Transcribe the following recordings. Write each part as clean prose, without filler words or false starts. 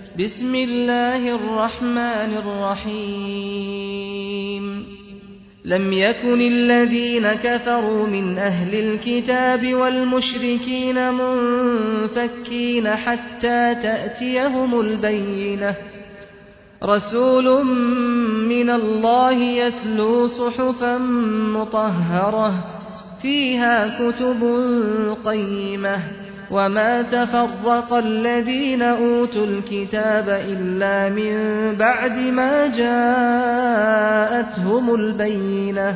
بسم الله الرحمن الرحيم لم يكن الذين كفروا من أهل الكتاب والمشركين منفكين حتى تأتيهم البينة رسول من الله يتلو صحفا مطهرة فيها كتب قيمة وما تفرق الذين أوتوا الكتاب إلا من بعد ما جاءتهم البينة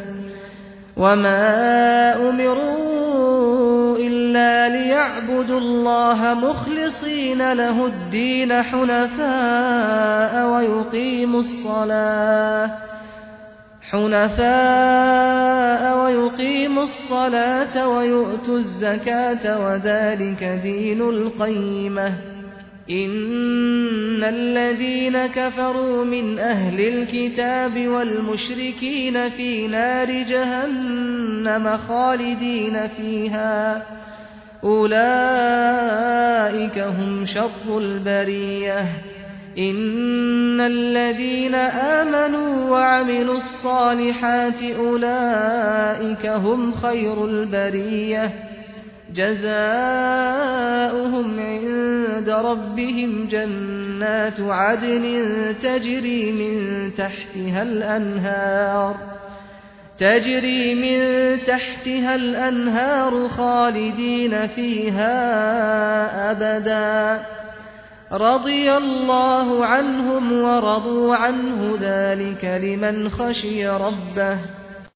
وما أمروا إلا ليعبدوا الله مخلصين له الدين حنفاء ويقيموا الصلاة ويؤتوا الزكاة وذلك دين القيمة إن الذين كفروا من أهل الكتاب والمشركين في نار جهنم خالدين فيها أولئك هم شر البرية إن الذين آمنوا وعملوا الصالحات أولئك هم خير البرية جزاؤهم عند ربهم جنات عدن تجري من تحتها الأنهار خالدين فيها أبدا رضي الله عنهم ورضوا عنه ذلك لمن خشي ربه